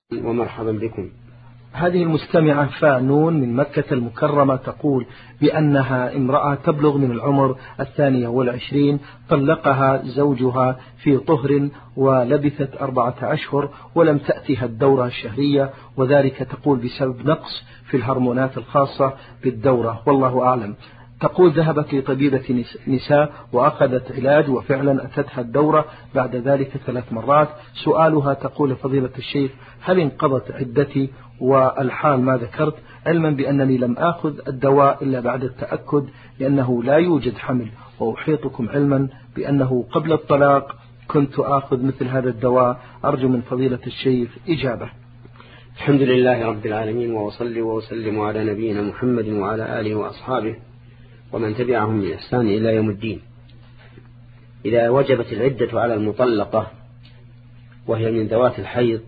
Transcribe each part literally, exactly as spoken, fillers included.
ومرحبا بكم. هذه المستمعة فانون من مكة المكرمة تقول بأنها امرأة تبلغ من العمر الثانية والعشرين، طلقها زوجها في طهر ولبثت أربعة أشهر ولم تأتها الدورة الشهرية، وذلك تقول بسبب نقص في الهرمونات الخاصة بالدورة، والله أعلم. تقول ذهبت لطبيبة نساء وأخذت علاج وفعلا أتتها الدورة بعد ذلك ثلاث مرات. سؤالها تقول فضيلة الشيخ هل انقضت عدتي والحال ما ذكرت، علما بأنني لم آخذ الدواء إلا بعد التأكد لأنه لا يوجد حمل، وأحيطكم علما بأنه قبل الطلاق كنت آخذ مثل هذا الدواء. أرجو من فضيلة الشيخ إجابة. الحمد لله رب العالمين، وأصلي وأسلم على نبينا محمد وعلى آله وأصحابه ومن تبعهم بإحسان إلى يوم الدين. إذا وجبت العدة على المطلقة وهي من ذوات الحيض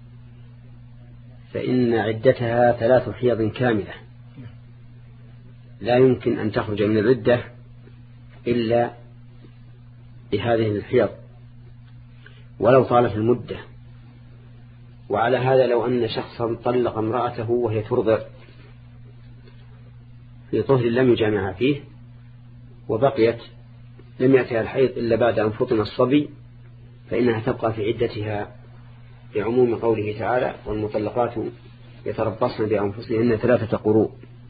فإن عدتها ثلاث حيض كاملة، لا يمكن أن تخرج من العدة إلا بهذه الحيض ولو طالت المدة. وعلى هذا لو أن شخصا طلق امرأته وهي ترضع في طهر لم يجامعها فيه وبقيت لم يأتها الحيض إلا بعد أن فطن الصبي، فإنها تبقى في عدتها بعموم قوله تعالى والمطلقات يتربصن بأنفسهن ثلاثة قروء.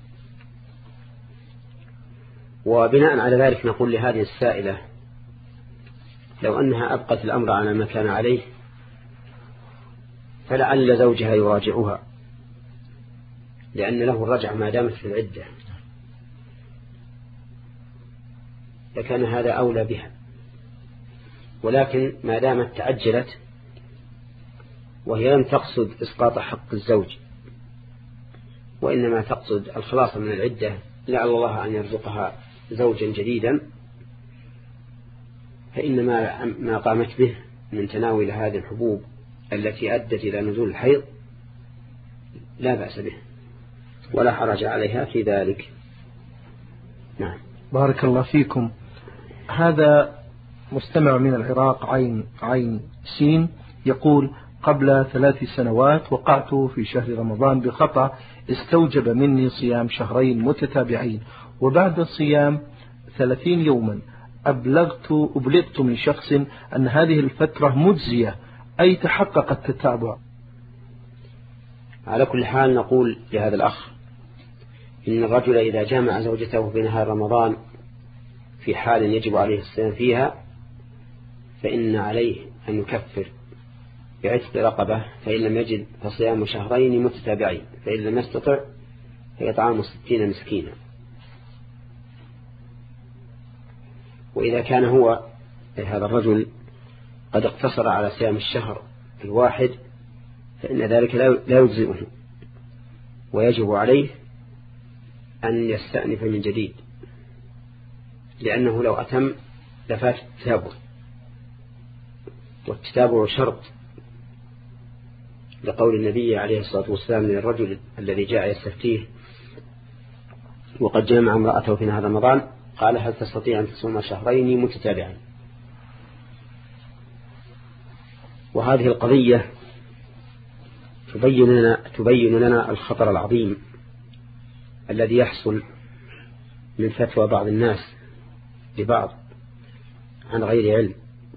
وبناء على ذلك نقول لهذه السائلة لو أنها أبقت الأمر على ما كان عليه فلعل زوجها يراجعها، لأن له الرجع ما دامت في العدة، لكان هذا أولى بها. ولكن ما دامت تعجلت وهي لم تقصد إسقاط حق الزوج وإنما تقصد الخلاص من العدة لعل الله أن يرزقها زوجا جديدا، فإن ما قامت به من تناول هذه الحبوب التي أدت إلى نزول الحيض لا بأس به ولا حرج عليها في ذلك. نعم. بارك الله فيكم. هذا مستمع من العراق عين عين سين يقول قبل ثلاث سنوات وقعت في شهر رمضان بخطأ استوجب مني صيام شهرين متتابعين، وبعد الصيام ثلاثين يوما أبلغت أبلغت من شخص أن هذه الفترة مجزية، أي تحقق التتابع. على كل حال نقول لهذا الأخ إن الرجل إذا جامع زوجته في نهار رمضان في حال يجب عليه الصيام فيها فإن عليه أن يكفر بعتق رقبة، فإن لم يجد فصيام شهرين متتابعين، فإن لم يستطع فيطعام ستين مسكينا. وإذا كان هو هذا الرجل قد اقتصر على صيام الشهر الواحد فإن ذلك لا يجزئه، ويجب عليه أن يستأنف من جديد، لأنه لو أتم لفات التتابع، والتتابع شرط لقول النبي عليه الصلاة والسلام للرجل الذي جاء يستفتيه وقد جامع امرأته في نهار رمضان قال هل تستطيع أن تصوم شهرين متتابعين. وهذه القضية تبين لنا, تبين لنا الخطر العظيم الذي يحصل من فتوى بعض الناس لبعض عن غير علم.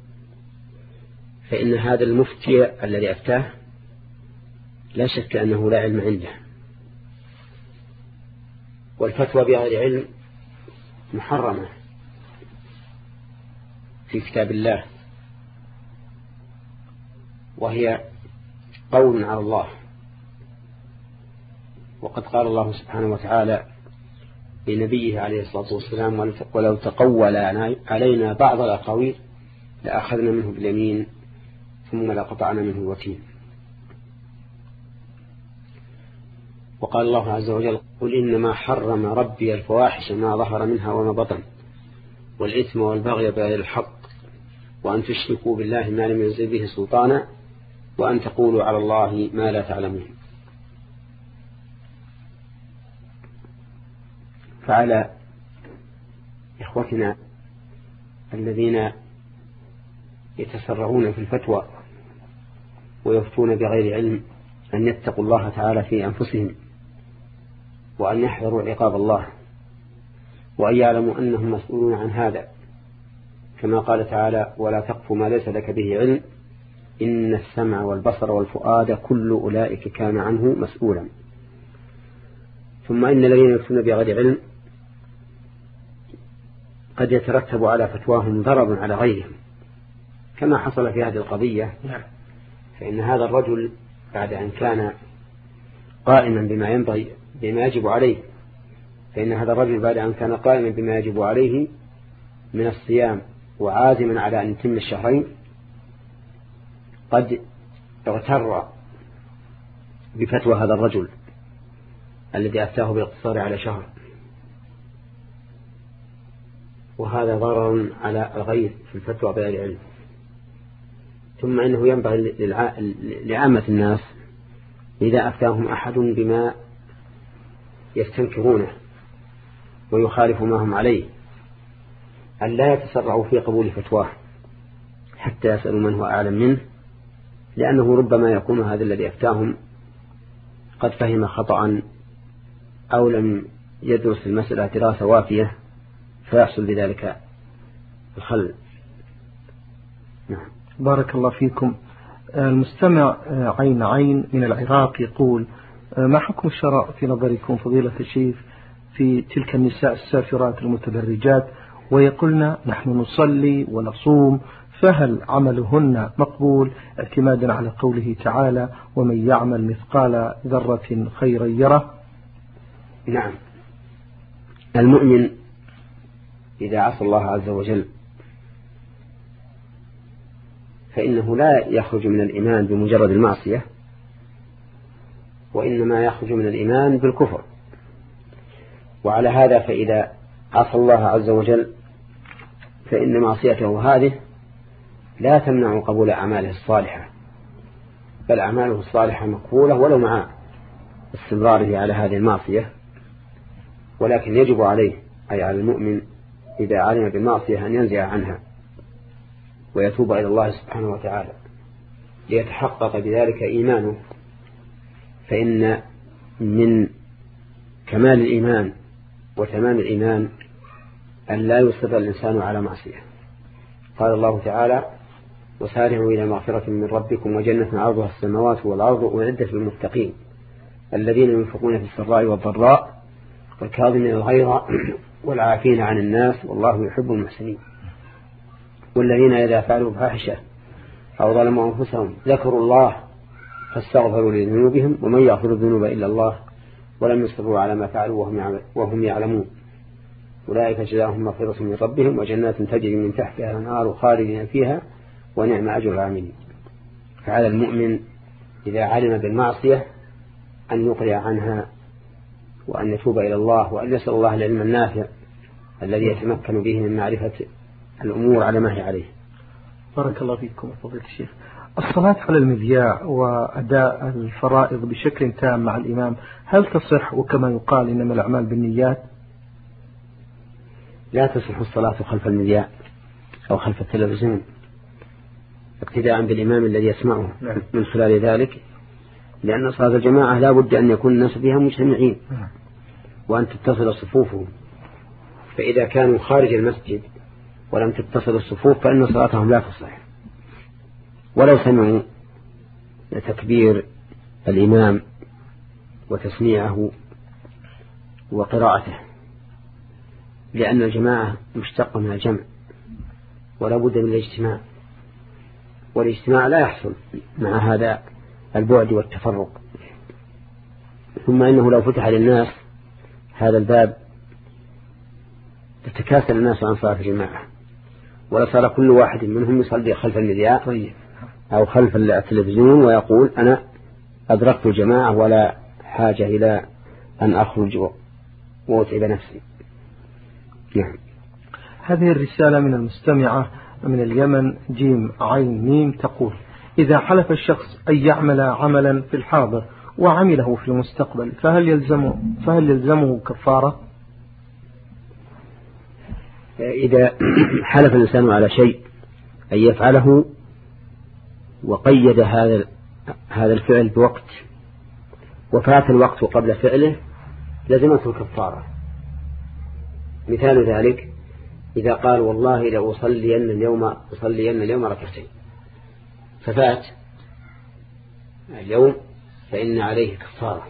فإن هذا المفتي الذي أفتاه لا شك أنه لا علم عنده، والفتوى بغير علم محرمة في كتاب الله، وهي قول على الله. وقد قال الله سبحانه وتعالى لنبيه عليه الصلاة والسلام ولو تقول علينا بعض الأقاويل لأخذنا منه باليمين ثم لقطعنا منه الوتين. وقال الله عز وجل قل إنما حرم ربي الفواحش ما ظهر منها وما بطن والإثم والبغي بغير الحق وأن تشركوا بالله ما لم ينزل به سلطانا وأن تقولوا على الله ما لا تعلمون. فعلى إخوتنا الذين يتسرعون في الفتوى ويفتون بغير علم أن يتقوا الله تعالى في أنفسهم، وأن يحذروا عقاب الله، وأن يعلموا أنهم مسؤولون عن هذا، كما قال تعالى: ولا تقف ما ليس لك به علم إن السمع والبصر والفؤاد كل أولئك كان عنه مسؤولا. ثم إن الذين يفتون بغير علم قد يترتب على فتواهم ضرر على غيرهم، كما حصل في هذه القضية. فإن هذا الرجل بعد أن كان قائما بما ينبغي بما يجب عليه فإن هذا الرجل بعد أن كان قائما بما يجب عليه من الصيام وعازما على أن يتم الشهرين قد اغتر بفتوى هذا الرجل الذي أفتاه بالاقتصار على شهر، وهذا ضرر على الغير في الفتوى بغير علم. ثم إنه ينبغي لعامة الناس إذا أفتاهم أحد بما يستنكرونه ويخالف ما هم عليه أن لا يتسرعوا في قبول فتواه حتى يسألوا من هو أعلم منه، لأنه ربما يكون هذا الذي أفتاهم قد فهم خطأ أو لم يدرس المسألة دراسة وافية فيحصل بذلك الخلل. نعم. بارك الله فيكم. المستمع عين عين من العراق يقول: ما حكم الشرع في نظركم فضيلة الشيخ في تلك النساء السافرات المتبرجات ويقولن نحن نصلي ونصوم، فهل عملهن مقبول اعتمادا على قوله تعالى: ومن يعمل مثقال ذرة خيرا يره؟ نعم، المؤمن إذا عصى الله عز وجل فإنه لا يخرج من الإيمان بمجرد المعصية، وإنما يخرج من الإيمان بالكفر. وعلى هذا فإذا عصى الله عز وجل فإن معصيته هذه لا تمنع قبول أعماله الصالحة، بل أعماله الصالحة مقبولة ولو مع استمراره على هذه المعصية. ولكن يجب عليه أي على المؤمن إذا علم بالمعصية أن ينزع عنها ويتوب إلى الله سبحانه وتعالى ليتحقق بذلك إيمانه، فإن من كمال الإيمان وتمام الإيمان أن لا يصر الإنسان على معصية. قال الله تعالى: وسارعوا إلى مغفرة من ربكم وجنة عرضها السماوات والأرض أعدت للمتقين الذين ينفقون في السراء والضراء والكاظمين الغيظ والعافين عن الناس والله يحب المحسنين والذين إذا فعلوا فاحشة أو ظلموا أنفسهم ذكروا الله فاستغفروا لذنوبهم ومن يغفر الذنوب إلا الله ولم يصروا على ما فعلوا وهم يعلمون أولئك جزاهم مغفرة من ربهم وجنات تجري من تحتها الأنهار خالدين فيها ونعم أجر العاملين. فعلى المؤمن إذا علم بالمعصية أن يقلع عنها وأن يتوب إلى الله وأن يسأل الله العلم النافع الذي يتمكن به من معرفة الأمور على ما هي عليه. بارك الله فيكم فضيلة الشيخ. الصلاة على المذياع وأداء الفرائض بشكل تام مع الإمام هل تصح؟ وكما يقال إنما الأعمال بالنيات. لا تصح الصلاة خلف المذياع أو خلف التلفزيون اقتداء بالإمام الذي يسمعه من خلال ذلك، لأن صلاة الجماعة لا بد أن يكون الناس فيها مجتمعين وأن تتصل صفوفهم، فإذا كانوا خارج المسجد ولم تتصل الصفوف فإن صلاتهم لا تصح ولو سمعوا تكبير الإمام وتسميعه وقراءته، لأن الجماعة مشتقة من الجمع ولا بد من الاجتماع، والاجتماع لا يحصل مع هذا البعد والتفرق. ثم إنه لو فتح للناس هذا الباب تتكاسل الناس عن صلاة الجماعة ولصار كل واحد منهم يصلي خلف المذياع أو خلف التلفزيون ويقول أنا أدركت الجماعة ولا حاجة إلى أن أخرج وأتعب نفسي. نعم. هذه الرسالة من المستمعة من اليمن جيم عين ميم تقول: إذا حلف الشخص أن يعمل عملا في الحاضر وعمله في المستقبل فهل يلزمه, فهل يلزمه كفارة؟ إذا حلف الإنسان على شيء أن يفعله وقيد هذا هذا الفعل بوقت وفات الوقت قبل فعله لزمته الكفارة. مثال ذلك إذا قال والله لأصلين اليوم أصلين اليوم ركعتين ففات اليوم فإن عليه كفارة.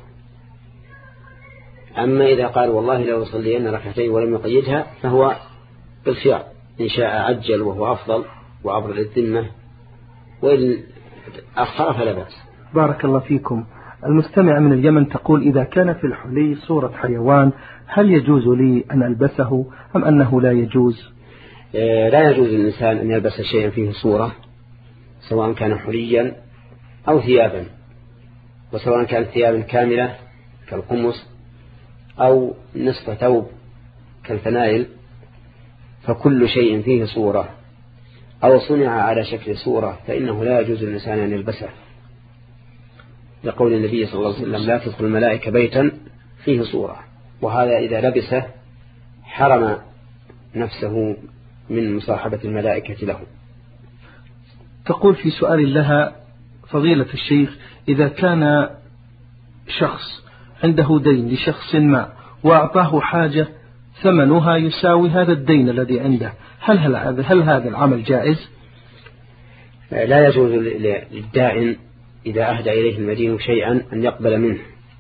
أما إذا قال والله لأصلين ركعتين ولم يقيدها فهو بالخيار، إن شاء عجل وهو أفضل وأبرأ للذمة، وإن أخر فلا بأس. بارك الله فيكم. المستمع من اليمن تقول إذا كان في الحلي صورة حيوان هل يجوز لي أن ألبسه أم أنه لا يجوز؟ لا يجوز للإنسان أن يلبس شيئا فيه صورة، سواء كان حليا أو ثيابا، وسواء كانت ثيابا كاملة كالقمص أو نصف ثوب كالفنائل، فكل شيء فيه صورة أو صنع على شكل صورة فإنه لا يجوز للإنسان أن يلبسه، لقول النبي صلى الله عليه وسلم لا تدخل الملائكة بيتا فيه صورة، وهذا إذا لبسه حرم نفسه من مصاحبة الملائكة له. تقول في سؤال لها فضيلة الشيخ إذا كان شخص عنده دين لشخص ما وأعطاه حاجة ثمنها يساوي هذا الدين الذي عنده، هل, هل, هل هذا العمل جائز؟ لا يجوز للدائن إذا أهدى إليه المدين شيئا أن يقبل منه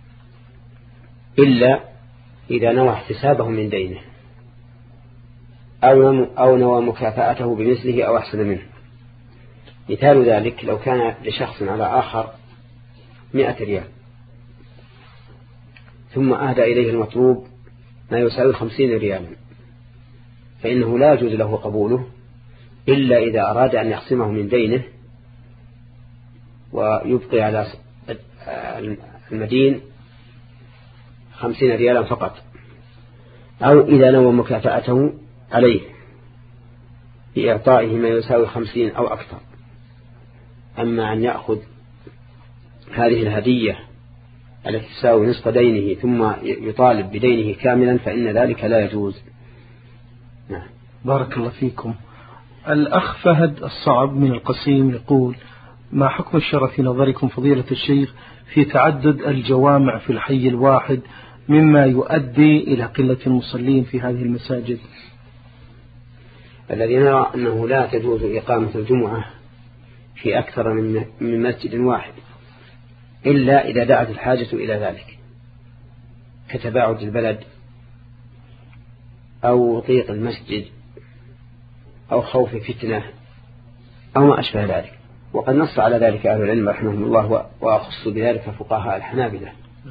إلا إذا نوى احتسابه من دينه أو نوى مكافأته بمثله أو أحسن منه. مثال ذلك لو كان لشخص على آخر مئة ريال ثم أهدى إليه المطلوب ما يساوي خمسين ريالا فإنه لا يجوز له قبوله إلا إذا أراد أن يقسمه من دينه ويبقي على المدين خمسين ريالا فقط، أو إذا نوى مكافأته عليه بإعطائه ما يساوي خمسين أو أكثر. أما أن يأخذ هذه الهدية التي تساوي نصف دينه ثم يطالب بدينه كاملا فإن ذلك لا يجوز. نعم. بارك الله فيكم. الأخ فهد الصعب من القصيم يقول ما حكم الشرع في نظركم فضيلة الشيخ في تعدد الجوامع في الحي الواحد مما يؤدي إلى قلة المصلين في هذه المساجد؟ الذي نرى أنه لا تجوز إقامة الجمعة في أكثر من مسجد واحد إلا إذا دعت الحاجة إلى ذلك كتباعد البلد أو ضيق المسجد أو خوف فتنة أو ما أشبه ذلك. وقد نص على ذلك أهل العلم رحمهم الله وأخص بذلك فقهاء الحنابلة،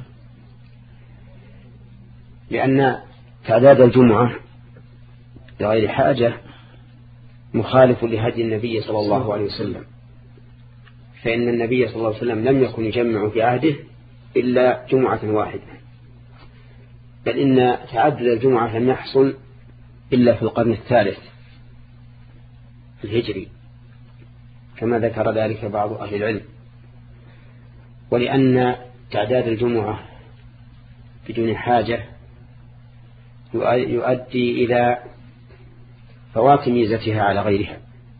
لأن تعداد الجمعة لغير حاجة مخالف لهدي النبي صلى الله عليه وسلم، فإن النبي صلى الله عليه وسلم لم يكن يجمع في عهده إلا جمعة واحدة، بل إن تعدد الجمعة لم يحصل إلا في القرن الثالث الهجري كما ذكر ذلك بعض أهل العلم. ولأن تعداد الجمعة بدون حاجة يؤدي إلى فوات ميزتها على غيرها،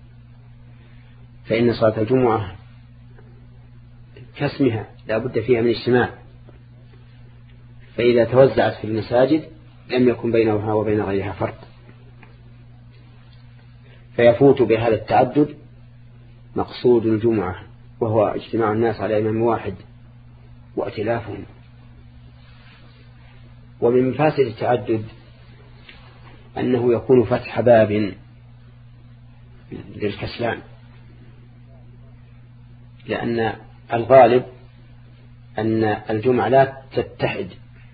فإن صلاة الجمعة كاسمها لا بد فيها من اجتماع، فإذا توزعت في المساجد لم يكن بينها وبين غيرها فرق، فيفوت بهذا التعدد مقصود الجمعة وهو اجتماع الناس على إمام واحد وائتلافهم. ومن مفاسد التعدد أنه يكون فتح باب للكسلان، لأن الغالب أن الجمعة لا تتحد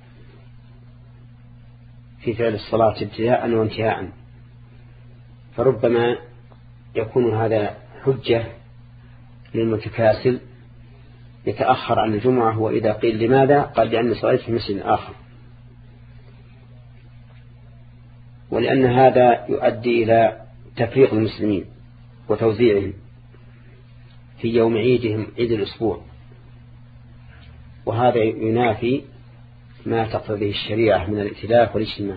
في فعل الصلاة ابتداء وانتهاء، فربما يكون هذا حجة للمتكاسل يتأخر عن الجمعة، وإذا قيل لماذا قال لأن صليت في مسجد آخر، ولأن هذا يؤدي إلى تفريق المسلمين وتوزيعهم في يوم عيدهم عيد الأسبوع، وهذا ينافي ما تقتضيه الشريعة من الائتلاف والاجتماع.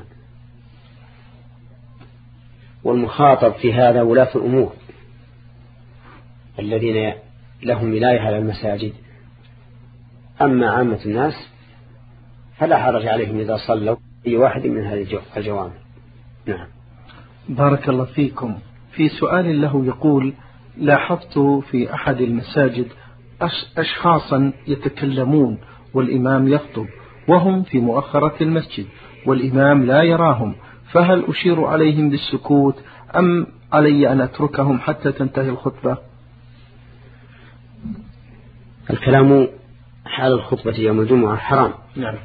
والمخاطب في هذا ولاة الأمور الذين لهم ولاية على المساجد، أما عامة الناس فلا حرج عليهم إذا صلوا أي واحد من هذه الجوامع. نعم. بارك الله فيكم. في سؤال له يقول: لاحظت في أحد المساجد أشخاصا يتكلمون والإمام يخطب وهم في مؤخرة المسجد والإمام لا يراهم، فهل أشير عليهم بالسكوت أم علي أن أتركهم حتى تنتهي الخطبة؟ الكلام حال الخطبة يوم الجمعة حرام. نعم.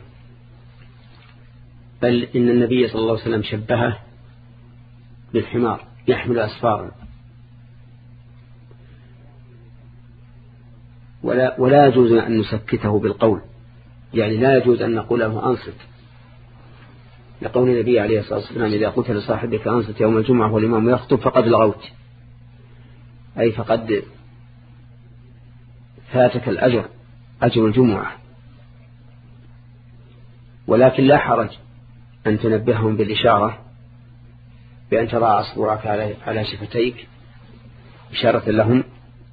بل إن النبي صلى الله عليه وسلم شبهه بالحمار يحمل أسفارا، ولا, ولا يجوز أن نسكته بالقول، يعني لا يجوز أن نقول له أنصت، لقول النبي عليه الصلاة والسلام: إذا قلت لصاحبك أنصت يوم الجمعة والإمام يخطب فقد لغوت، أي فقد فاتك الأجر، أجر الجمعة. ولكن لا حرج أن تنبههم بالإشارة بأن تضع أصبعك على شفتيك إشارة لهم،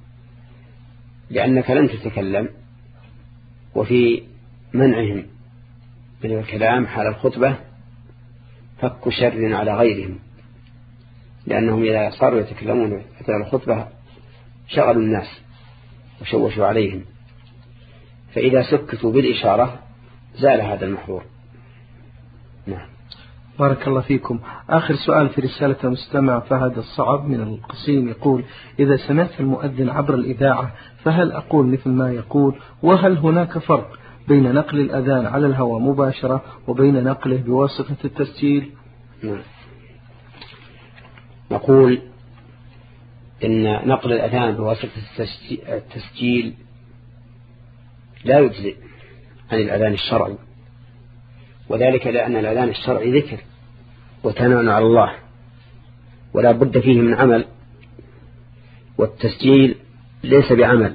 لأنك لن تتكلم، وفي منعهم من الكلام حال الخطبة فك شر على غيرهم، لأنهم إذا صاروا يتكلمون أثناء الخطبة شغلوا الناس وشوشوا عليهم، فإذا سكتوا بالإشارة زال هذا المحظور. نعم. بارك الله فيكم. آخر سؤال في رسالة المستمع فهد الصعب من القصيم يقول: إذا سمعت المؤذن عبر الإذاعة فهل أقول مثل ما يقول؟ وهل هناك فرق بين نقل الأذان على الهواء مباشرة وبين نقله بواسطة التسجيل؟ نعم. نقول إن نقل الأذان بواسطة التسجيل لا يجزئ عن الأذان الشرعي، وذلك لأن الأذان الشرعي ذكر وثناء على الله ولا بد فيه من عمل، والتسجيل ليس بعمل،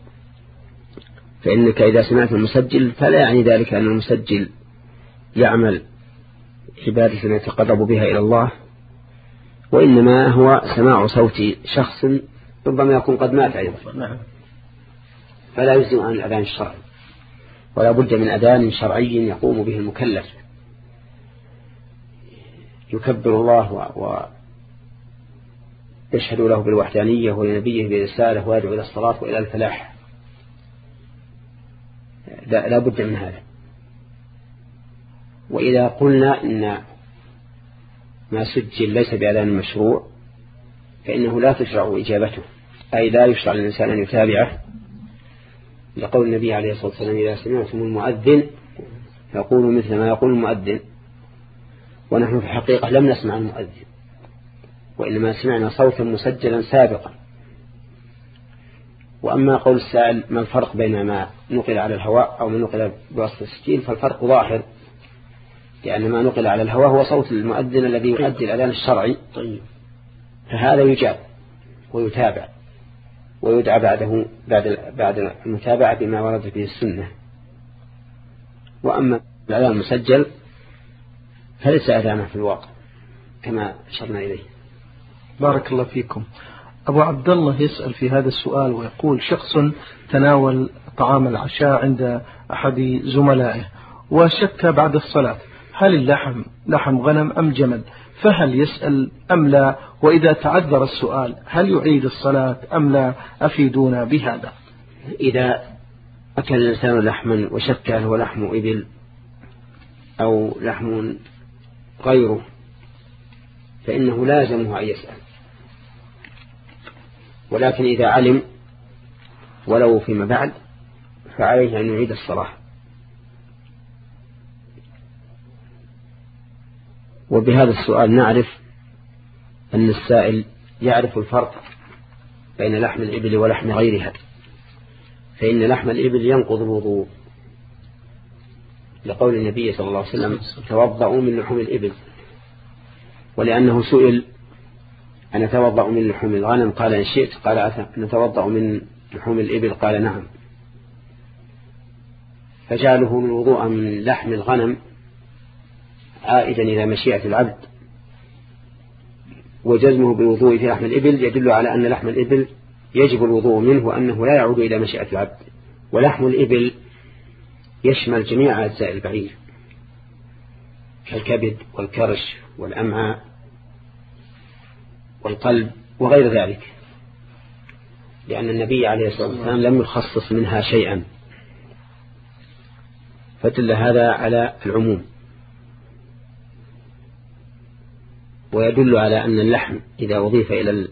فإنك إذا سمعت المسجل فلا يعني ذلك أن المسجل يعمل عبادة يتقرب بها إلى الله، وإنما هو سماع صوت شخص ربما يكون قد مات أيضا، فلا يجزئ عن الأذان الشرعي، ولا بد من أذان شرعي يقوم به المكلف يكبر الله ويشهد له بالوحدانية ولنبيه برسالة ويدعو إلى الصلاة وإلى الفلاح، لا, لا بد من هذا. وإذا قلنا إن ما سجل ليس بأذان مشروع فإنه لا تشرع إجابته، أي لا يشرع للإنسان أن يتابعه، لقول النبي عليه الصلاة والسلام: إذا سمعتم المؤذن فقولوا مثل ما يقول المؤذن. ونحن في الحقيقة لم نسمع المؤذن، وإنما سمعنا صوتا مسجلا سابقا. وأما قول السائل ما الفرق بين ما نقل على الهواء أو ما نقل بواسطة التسجيل، فالفرق ظاهر، لأن ما نقل على الهواء هو صوت المؤذن الذي يؤدي الأذان الشرعي، فهذا يجاب ويتابع ويدعى بعده بعد بعد المتابعة بما ورد به السنة. وأما الأذان المسجل فليس أذانه في الواقع كما أشرنا إليه. بارك الله فيكم. أبو عبد الله يسأل في هذا السؤال ويقول: شخص تناول طعام العشاء عند أحد زملائه وشك بعد الصلاة هل اللحم لحم غنم أم جمل، فهل يسأل أم لا؟ وإذا تعذر السؤال هل يعيد الصلاة أم لا؟ أفيدونا بهذا. إذا أكل الإنسان لحما وشك هل هو لحم إبل أو لحم غيره فإنه لازمه أن يسأل، ولكن إذا علم ولو فيما بعد فعليه أن يعيد الصلاة. وبهذا السؤال نعرف أن السائل يعرف الفرق بين لحم الإبل ولحم غيرها، فإن لحم الإبل ينقض الوضوء لقول النبي صلى الله عليه وسلم: توضأوا من لحوم الإبل. ولأنه سئل أن نتوضأ من لحوم الغنم قال إن شئت، قال نتوضأ من لحوم الإبل قال نعم، فجعله الوضوء من لحم الغنم عائدا إلى مشيئة العبد، وجزمه بالوضوء في لحم الإبل يدل على أن لحم الإبل يجب الوضوء منه وأنه لا يعود إلى مشيئة العبد. ولحم الإبل يشمل جميع أجزاء البعير كالكبد والكرش والأمعاء والقلب وغير ذلك، لأن النبي عليه الصلاة والسلام لم يخصص منها شيئا، فدل هذا على العموم. ويدل على أن اللحم إذا أضيف إلى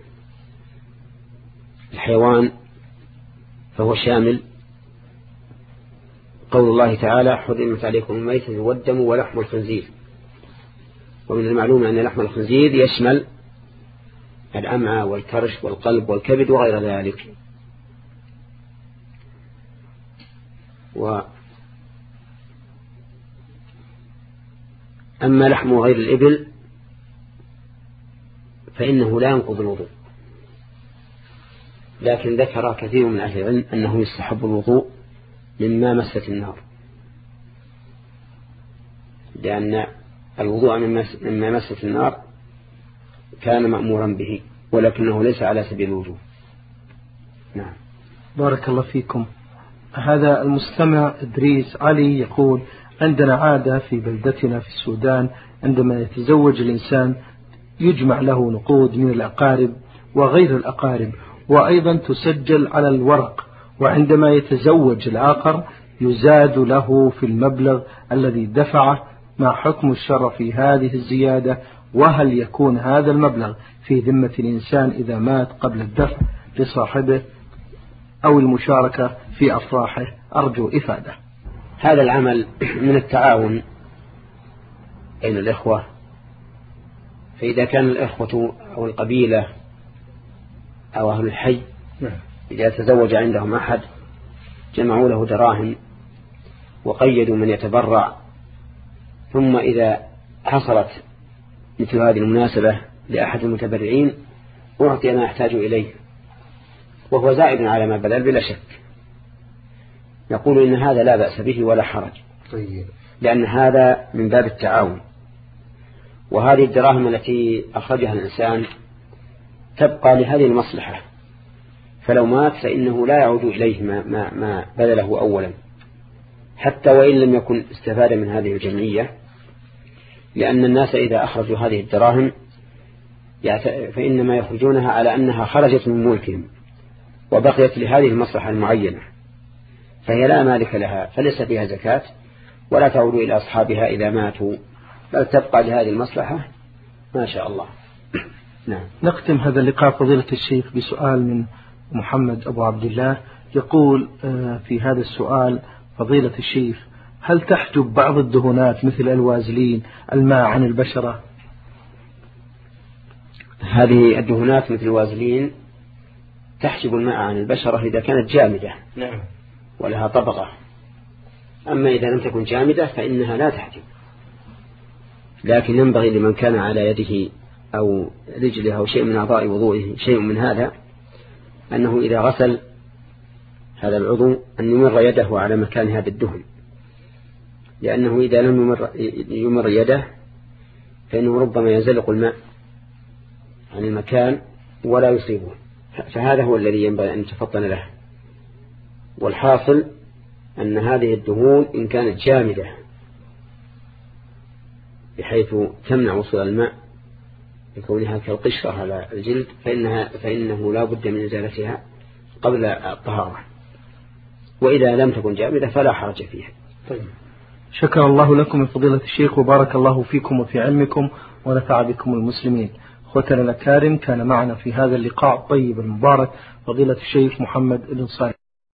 الحيوان فهو شامل قول الله تعالى حرمت عليكم الميتة والدم ولحم الخنزير. ومن المعلوم أن لحم الخنزير يشمل الأمعاء والكرش والقلب والكبد وغير ذلك. وأما لحم غير الإبل فإنه لا ينقض الوضوء، لكن ذكر كثير من أهل العلم أنه يستحب الوضوء مما مست النار، لأن الوضوء مما مست النار كان مأمورا به، ولكنه ليس على سبيل الوجوب. نعم. بارك الله فيكم. هذا المستمع إدريس علي يقول: عندنا عادة في بلدتنا في السودان عندما يتزوج الإنسان يجمع له نقود من الأقارب وغير الأقارب، وأيضا تسجل على الورق، وعندما يتزوج الآخر يزاد له في المبلغ الذي دفعه. ما حكم الشرع في هذه الزيادة؟ وهل يكون هذا المبلغ في ذمة الإنسان إذا مات قبل الدفع لصاحبه أو المشاركة في أفراحه؟ أرجو إفادة. هذا العمل من التعاون بين الإخوة، فإذا كان الإخوة أو القبيلة أو أهل الحي إذا تزوج عندهم أحد جمعوا له دراهم وقيدوا من يتبرع، ثم إذا حصلت مثل هذه المناسبة لأحد المتبرعين أعطي ما يحتاج إليه وهو زائد على ما بذل بلا شك، نقول إن هذا لا بأس به ولا حرج، لأن هذا من باب التعاون. وهذه الدراهم التي أخرجها الإنسان تبقى لهذه المصلحة، فلو مات فإنه لا يعود إليه ما, ما, ما بذله أولا، حتى وإن لم يكن استفاد من هذه الجمعية، لأن الناس إذا أخرجوا هذه الدراهم فإنما يخرجونها على أنها خرجت من ملكهم وبقيت لهذه المصلحة المعينة، فهي لا مالك لها، فليس فيها زكاة ولا تعود إلى أصحابها إذا ماتوا، بل تبقى لهذه المصلحة ما شاء الله. نعم. نختم هذا اللقاء فضيلة الشيخ بسؤال من محمد أبو عبد الله، يقول في هذا السؤال: فضيلة الشيخ، هل تحجب بعض الدهونات مثل الوازلين الماء عن البشرة؟ هذه الدهونات مثل الوازلين تحجب الماء عن البشرة إذا كانت جامدة نعم ولها طبقة، أما إذا لم تكن جامدة فإنها لا تحجب. لكن ينبغي لمن كان على يده أو رجله أو شيء من أعضاء وضوئه شيء من هذا أنه إذا غسل هذا العضو أن يمر يده على مكان هذا الدهن، لأنه إذا لم يمر, يمر يده فإنه ربما يزلق الماء عن المكان ولا يصيبه، فهذا هو الذي ينبغي أن يتفطن له. والحاصل أن هذه الدهون إن كانت جامدة بحيث تمنع وصول الماء لكونها كالقشرة على الجلد فإنها فإنه لا بد من إزالتها قبل الطهارة، وإذا لم تكن جامدة فلا حرج فيها. طيب. شكر الله لكم من فضيلة الشيخ وبارك الله فيكم وفي علمكم ونفع بكم المسلمين. أخوتنا الأكارم، كان معنا في هذا اللقاء الطيب المبارك فضيلة الشيخ محمد بن صالح.